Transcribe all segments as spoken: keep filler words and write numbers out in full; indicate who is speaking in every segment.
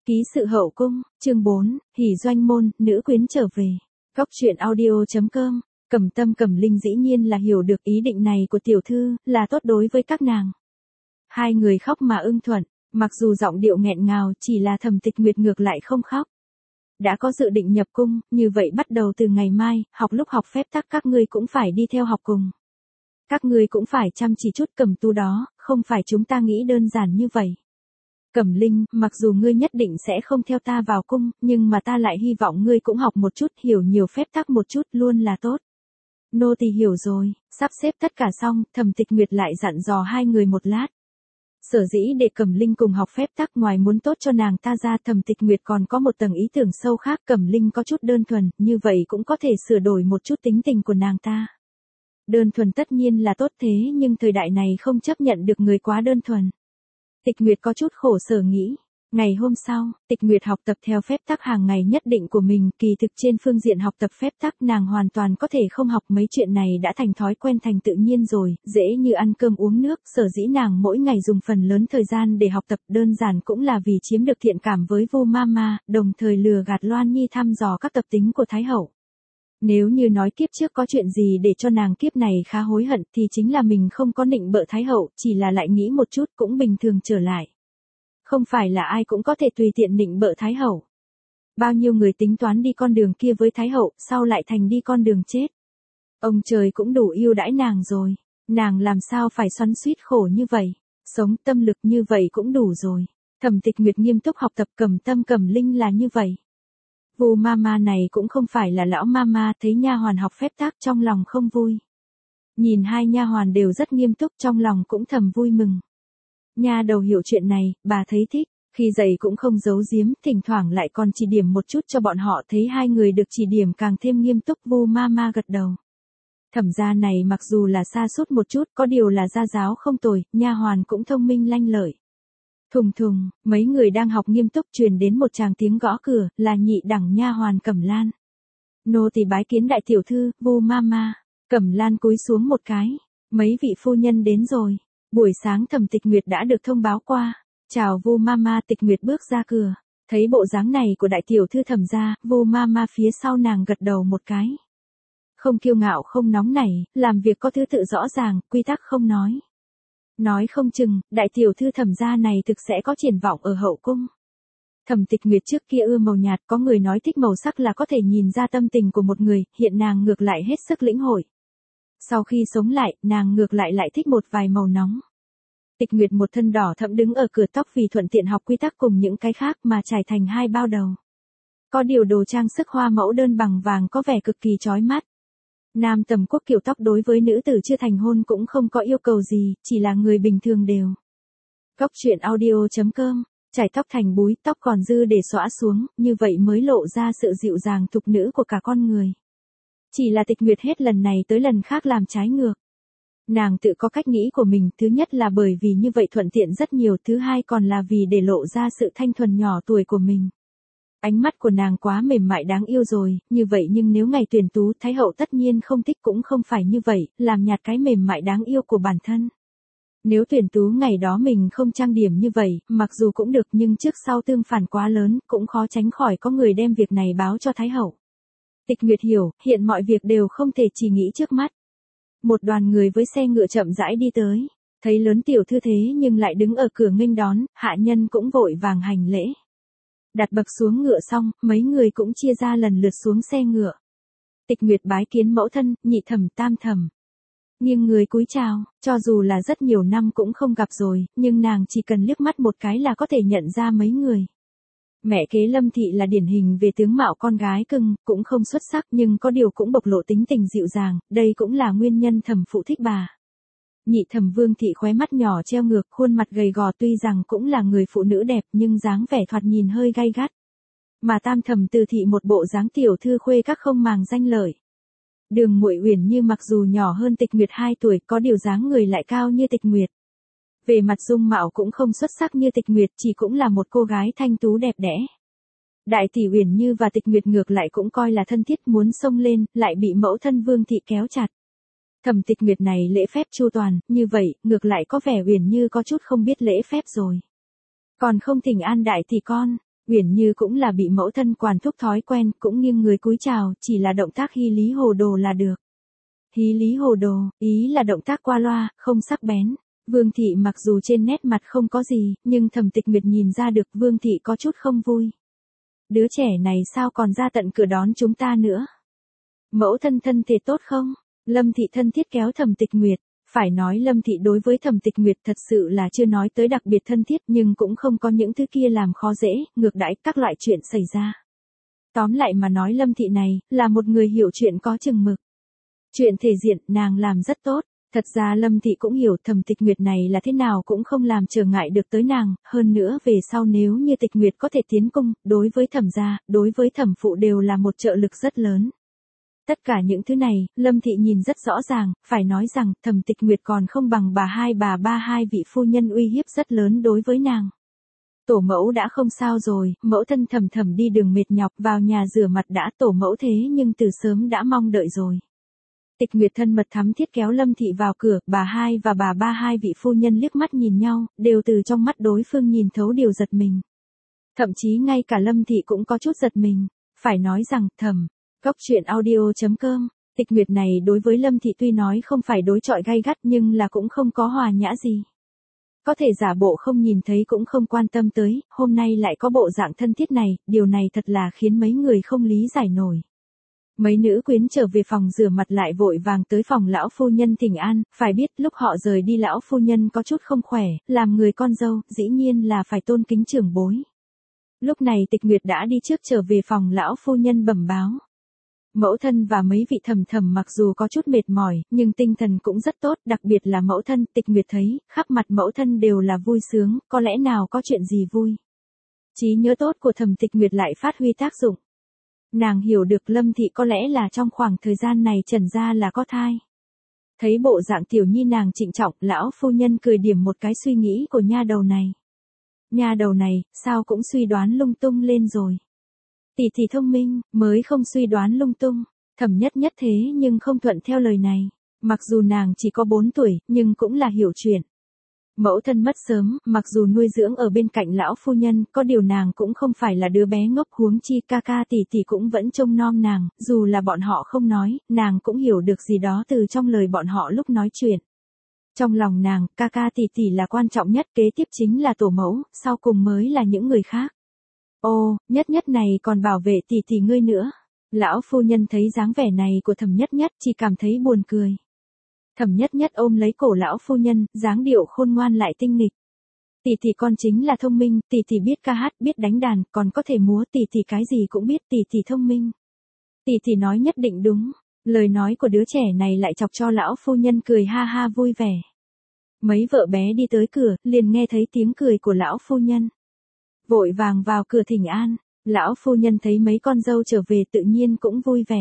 Speaker 1: Ký sự hậu cung, chương bốn, hỉ doanh môn, nữ quyến trở về. Góc truyện audio chấm com, Cẩm Tâm Cẩm Linh dĩ nhiên là hiểu được ý định này của tiểu thư, là tốt đối với các nàng. Hai người khóc mà ưng thuận, mặc dù giọng điệu nghẹn ngào, chỉ là Thẩm Tịch Nguyệt ngược lại không khóc. Đã có dự định nhập cung, như vậy bắt đầu từ ngày mai, học lúc học phép tắc các ngươi cũng phải đi theo học cùng. Các ngươi cũng phải chăm chỉ chút Cẩm tu đó, không phải chúng ta nghĩ đơn giản như vậy. Cẩm Linh, mặc dù ngươi nhất định sẽ không theo ta vào cung, nhưng mà ta lại hy vọng ngươi cũng học một chút, hiểu nhiều phép tắc một chút luôn là tốt. Nô tỳ hiểu rồi, sắp xếp tất cả xong, Thẩm Tịch Nguyệt lại dặn dò hai người một lát. Sở dĩ để Cẩm Linh cùng học phép tắc, ngoài muốn tốt cho nàng ta ra, Thẩm Tịch Nguyệt còn có một tầng ý tưởng sâu khác. Cẩm Linh có chút đơn thuần, như vậy cũng có thể sửa đổi một chút tính tình của nàng ta. Đơn thuần tất nhiên là tốt thế, nhưng thời đại này không chấp nhận được người quá đơn thuần. Tịch Nguyệt có chút khổ sở nghĩ. Ngày hôm sau, Tịch Nguyệt học tập theo phép tắc hàng ngày nhất định của mình, kỳ thực trên phương diện học tập phép tắc nàng hoàn toàn có thể không học, mấy chuyện này đã thành thói quen thành tự nhiên rồi, dễ như ăn cơm uống nước. Sở dĩ nàng mỗi ngày dùng phần lớn thời gian để học tập đơn giản cũng là vì chiếm được thiện cảm với Vu Mama, đồng thời lừa gạt Loan Nhi thăm dò các tập tính của Thái Hậu. Nếu như nói kiếp trước có chuyện gì để cho nàng kiếp này khá hối hận thì chính là mình không có nịnh bợ Thái Hậu, chỉ là lại nghĩ một chút cũng bình thường trở lại. Không phải là ai cũng có thể tùy tiện nịnh bợ Thái Hậu. Bao nhiêu người tính toán đi con đường kia với Thái Hậu, sau lại thành đi con đường chết. Ông trời cũng đủ yêu đãi nàng rồi, nàng làm sao phải xoắn xuýt khổ như vậy, sống tâm lực như vậy cũng đủ rồi. Thẩm Tịch Nguyệt nghiêm túc học tập, Cẩm Tâm Cẩm Linh là như vậy. Vu Mama này cũng không phải là lão mama, thấy nha hoàn học phép tắc trong lòng không vui. Nhìn hai nha hoàn đều rất nghiêm túc, trong lòng cũng thầm vui mừng. Nha đầu hiểu chuyện này, bà thấy thích, khi dạy cũng không giấu giếm, thỉnh thoảng lại còn chỉ điểm một chút cho bọn họ, thấy hai người được chỉ điểm càng thêm nghiêm túc. Vu Mama gật đầu. Thẩm gia này mặc dù là sa sút một chút, có điều là gia giáo không tồi, nha hoàn cũng thông minh lanh lợi. Thùng thùng, mấy người đang học nghiêm túc truyền đến một tràng tiếng gõ cửa, là nhị đẳng nha hoàn Cẩm Lan. Nô tỳ bái kiến đại tiểu thư, Vu Mama. Cẩm Lan cúi xuống một cái. Mấy vị phu nhân đến rồi. Buổi sáng Thẩm Tịch Nguyệt đã được thông báo qua. Chào Vu Mama. Tịch Nguyệt bước ra cửa. Thấy bộ dáng này của đại tiểu thư Thẩm gia, Vu Mama phía sau nàng gật đầu một cái. Không kiêu ngạo không nóng nảy, làm việc có thứ tự rõ ràng, quy tắc không nói. Nói không chừng, đại tiểu thư Thẩm gia này thực sẽ có triển vọng ở hậu cung. Thẩm Tịch Nguyệt trước kia ưa màu nhạt, có người nói thích màu sắc là có thể nhìn ra tâm tình của một người, hiện nàng ngược lại hết sức lĩnh hội. Sau khi sống lại, nàng ngược lại lại thích một vài màu nóng. Tịch Nguyệt một thân đỏ thẫm đứng ở cửa tóc vì thuận tiện học quy tắc cùng những cái khác mà trải thành hai bao đầu. Có điều đồ trang sức hoa mẫu đơn bằng vàng có vẻ cực kỳ chói mắt. Nam tầm quốc kiểu tóc đối với nữ tử chưa thành hôn cũng không có yêu cầu gì, chỉ là người bình thường đều. Góc truyện audio chấm com, chải tóc thành búi, tóc còn dư để xõa xuống, như vậy mới lộ ra sự dịu dàng thục nữ của cả con người. Chỉ là Tịch Nguyệt hết lần này tới lần khác làm trái ngược. Nàng tự có cách nghĩ của mình, thứ nhất là bởi vì như vậy thuận tiện rất nhiều, thứ hai còn là vì để lộ ra sự thanh thuần nhỏ tuổi của mình. Ánh mắt của nàng quá mềm mại đáng yêu rồi, như vậy nhưng nếu ngày tuyển tú, Thái Hậu tất nhiên không thích, cũng không phải như vậy, làm nhạt cái mềm mại đáng yêu của bản thân. Nếu tuyển tú ngày đó mình không trang điểm như vậy, mặc dù cũng được nhưng trước sau tương phản quá lớn, cũng khó tránh khỏi có người đem việc này báo cho Thái Hậu. Tịch Nguyệt hiểu, hiện mọi việc đều không thể chỉ nghĩ trước mắt. Một đoàn người với xe ngựa chậm rãi đi tới, thấy lớn tiểu thư thế nhưng lại đứng ở cửa nghênh đón, hạ nhân cũng vội vàng hành lễ. Đặt bậc xuống ngựa xong, mấy người cũng chia ra lần lượt xuống xe ngựa. Tịch Nguyệt bái kiến mẫu thân, nhị thẩm, tam thẩm. Nhưng người cúi chào, cho dù là rất nhiều năm cũng không gặp rồi, nhưng nàng chỉ cần liếc mắt một cái là có thể nhận ra mấy người. Mẹ kế Lâm Thị là điển hình về tướng mạo con gái cưng, cũng không xuất sắc nhưng có điều cũng bộc lộ tính tình dịu dàng, đây cũng là nguyên nhân thẩm phụ thích bà. Nhị thẩm Vương Thị khóe mắt nhỏ treo ngược, khuôn mặt gầy gò, tuy rằng cũng là người phụ nữ đẹp nhưng dáng vẻ thoạt nhìn hơi gay gắt. Mà tam thẩm Từ Thị một bộ dáng tiểu thư khuê các không màng danh lợi. Đường Muội Uyển Như mặc dù nhỏ hơn Tịch Nguyệt hai tuổi, có điều dáng người lại cao như Tịch Nguyệt. Về mặt dung mạo cũng không xuất sắc như Tịch Nguyệt, chỉ cũng là một cô gái thanh tú đẹp đẽ. Đại tỷ Uyển Như và Tịch Nguyệt ngược lại cũng coi là thân thiết, muốn xông lên, lại bị mẫu thân Vương Thị kéo chặt. Thẩm Tịch Nguyệt này lễ phép chu toàn, như vậy, ngược lại có vẻ Uyển Như có chút không biết lễ phép rồi. Còn không thỉnh an đại tỷ con, Uyển Như cũng là bị mẫu thân quản thúc thói quen, cũng nghiêng người cúi chào, chỉ là động tác hí lý hồ đồ là được. Hí lý hồ đồ, ý là động tác qua loa, không sắc bén. Vương Thị mặc dù trên nét mặt không có gì, nhưng Thẩm Tịch Nguyệt nhìn ra được Vương Thị có chút không vui. Đứa trẻ này sao còn ra tận cửa đón chúng ta nữa? Mẫu thân thân thể tốt không? Lâm Thị thân thiết kéo Thẩm Tịch Nguyệt. Phải nói Lâm Thị đối với Thẩm Tịch Nguyệt thật sự là chưa nói tới đặc biệt thân thiết, nhưng cũng không có những thứ kia làm khó dễ, ngược đãi các loại chuyện xảy ra. Tóm lại mà nói Lâm Thị này, là một người hiểu chuyện có chừng mực. Chuyện thể diện, nàng làm rất tốt. Thật ra Lâm Thị cũng hiểu Thẩm Tịch Nguyệt này là thế nào cũng không làm trở ngại được tới nàng, hơn nữa về sau nếu như Tịch Nguyệt có thể tiến cung, đối với Thẩm gia, đối với Thẩm phụ đều là một trợ lực rất lớn. Tất cả những thứ này, Lâm Thị nhìn rất rõ ràng, phải nói rằng Thẩm Tịch Nguyệt còn không bằng bà hai bà ba hai vị phu nhân uy hiếp rất lớn đối với nàng. Tổ mẫu đã không sao rồi, mẫu thân Thẩm Thẩm đi đường mệt nhọc vào nhà rửa mặt đã, tổ mẫu thế nhưng từ sớm đã mong đợi rồi. Tịch Nguyệt thân mật thắm thiết kéo Lâm Thị vào cửa, bà hai và bà ba hai vị phu nhân liếc mắt nhìn nhau, đều từ trong mắt đối phương nhìn thấu điều giật mình. Thậm chí ngay cả Lâm Thị cũng có chút giật mình. Phải nói rằng, Thẩm, Cốc truyện audio chấm com, Tịch Nguyệt này đối với Lâm Thị tuy nói không phải đối chọi gay gắt nhưng là cũng không có hòa nhã gì. Có thể giả bộ không nhìn thấy cũng không quan tâm tới, hôm nay lại có bộ dạng thân thiết này, điều này thật là khiến mấy người không lý giải nổi. Mấy nữ quyến trở về phòng rửa mặt lại vội vàng tới phòng lão phu nhân thỉnh an, phải biết lúc họ rời đi lão phu nhân có chút không khỏe, làm người con dâu, dĩ nhiên là phải tôn kính trưởng bối. Lúc này Tịch Nguyệt đã đi trước trở về phòng lão phu nhân bẩm báo. Mẫu thân và mấy vị Thẩm Thẩm mặc dù có chút mệt mỏi, nhưng tinh thần cũng rất tốt, đặc biệt là mẫu thân, Tịch Nguyệt thấy, khắp mặt mẫu thân đều là vui sướng, có lẽ nào có chuyện gì vui. Trí nhớ tốt của Thẩm Tịch Nguyệt lại phát huy tác dụng. Nàng hiểu được Lâm Thị có lẽ là trong khoảng thời gian này trần ra là có thai. Thấy bộ dạng tiểu nhi nàng trịnh trọng, lão phu nhân cười điểm một cái suy nghĩ của nha đầu này. Nha đầu này, sao cũng suy đoán lung tung lên rồi. Tỷ tỷ thông minh, mới không suy đoán lung tung. Thẩm Nhất Nhất thế nhưng không thuận theo lời này. Mặc dù nàng chỉ có bốn tuổi, nhưng cũng là hiểu chuyện. Mẫu thân mất sớm, mặc dù nuôi dưỡng ở bên cạnh lão phu nhân, có điều nàng cũng không phải là đứa bé ngốc, huống chi ca ca tỷ tỷ cũng vẫn trông nom nàng, dù là bọn họ không nói, nàng cũng hiểu được gì đó từ trong lời bọn họ lúc nói chuyện. Trong lòng nàng, ca ca tỷ tỷ là quan trọng nhất, kế tiếp chính là tổ mẫu, sau cùng mới là những người khác. Ô, Nhất Nhất này còn bảo vệ tỷ tỷ ngươi nữa. Lão phu nhân thấy dáng vẻ này của Thẩm Nhất Nhất chỉ cảm thấy buồn cười. Thẩm Nhất Nhất ôm lấy cổ lão phu nhân, dáng điệu khôn ngoan lại tinh nghịch. Tỷ tỷ con chính là thông minh, tỷ tỷ biết ca hát, biết đánh đàn, còn có thể múa, tỷ tỷ cái gì cũng biết, tỷ tỷ thông minh. Tỷ tỷ nói nhất định đúng. Lời nói của đứa trẻ này lại chọc cho lão phu nhân cười ha ha vui vẻ. Mấy vợ bé đi tới cửa, liền nghe thấy tiếng cười của lão phu nhân. Vội vàng vào cửa thỉnh an, lão phu nhân thấy mấy con dâu trở về tự nhiên cũng vui vẻ.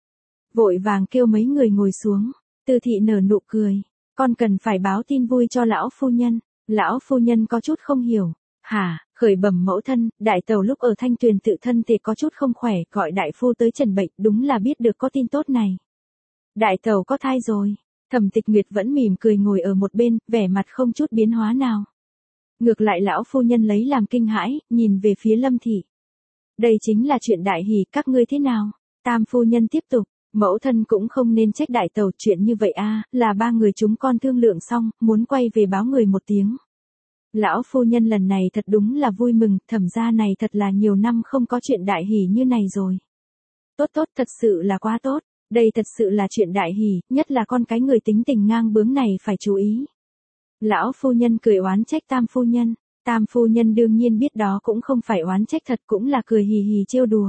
Speaker 1: Vội vàng kêu mấy người ngồi xuống. Từ thị nở nụ cười, con cần phải báo tin vui cho lão phu nhân. Lão phu nhân có chút không hiểu. Hả, khởi bẩm mẫu thân, đại tàu lúc ở Thanh Tuyền tự thân thể có chút không khỏe, gọi đại phu tới trần bệnh, đúng là biết được có tin tốt này. Đại tàu có thai rồi. Thẩm Tịch Nguyệt vẫn mỉm cười ngồi ở một bên, vẻ mặt không chút biến hóa nào. Ngược lại lão phu nhân lấy làm kinh hãi, nhìn về phía Lâm Thị. Đây chính là chuyện đại hỷ, các ngươi thế nào? Tam phu nhân tiếp tục. Mẫu thân cũng không nên trách đại tàu, chuyện như vậy a, là ba người chúng con thương lượng xong, muốn quay về báo người một tiếng. Lão phu nhân lần này thật đúng là vui mừng, Thẩm gia này thật là nhiều năm không có chuyện đại hỷ như này rồi. Tốt tốt, thật sự là quá tốt, đây thật sự là chuyện đại hỷ, nhất là con cái người tính tình ngang bướng này phải chú ý. Lão phu nhân cười oán trách Tam phu nhân, Tam phu nhân đương nhiên biết đó cũng không phải oán trách thật, cũng là cười hì hì trêu đùa.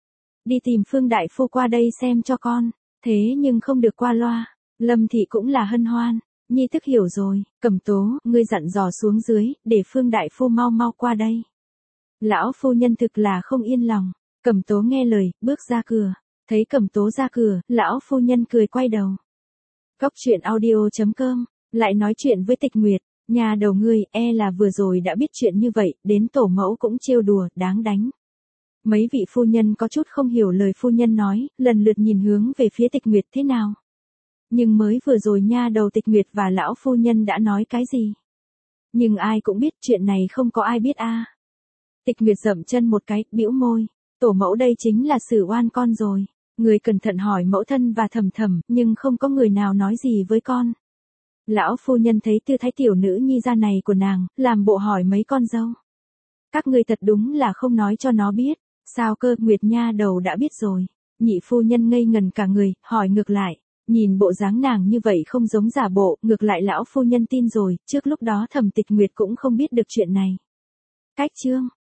Speaker 1: Đi tìm Phương đại phu qua đây xem cho con, thế nhưng không được qua loa. Lâm Thị cũng là hân hoan, nhi thức hiểu rồi, Cẩm Tố, ngươi dặn dò xuống dưới, để Phương đại phu mau mau qua đây. Lão phu nhân thực là không yên lòng, Cẩm Tố nghe lời, bước ra cửa, thấy Cẩm Tố ra cửa, lão phu nhân cười quay đầu. Cốc truyện audio chấm com, lại nói chuyện với Tịch Nguyệt, nhà đầu ngươi, e là vừa rồi đã biết chuyện như vậy, đến tổ mẫu cũng trêu đùa, đáng đánh. Mấy vị phu nhân có chút không hiểu lời phu nhân nói, lần lượt nhìn hướng về phía Tịch Nguyệt thế nào. Nhưng mới vừa rồi nha đầu Tịch Nguyệt và lão phu nhân đã nói cái gì. Nhưng ai cũng biết chuyện này không có ai biết a. Tịch Nguyệt dậm chân một cái, bĩu môi. Tổ mẫu đây chính là xử oan con rồi. Người cẩn thận hỏi mẫu thân và Thầm Thầm, nhưng không có người nào nói gì với con. Lão phu nhân thấy tư thái tiểu nữ nhi ra này của nàng, làm bộ hỏi mấy con dâu. Các ngươi thật đúng là không nói cho nó biết. Sao cơ? Nguyệt nha đầu đã biết rồi. Nhị phu nhân ngây ngần cả người, hỏi ngược lại. Nhìn bộ dáng nàng như vậy không giống giả bộ, ngược lại lão phu nhân tin rồi, trước lúc đó Thẩm Tịch Nguyệt cũng không biết được chuyện này. Cách chương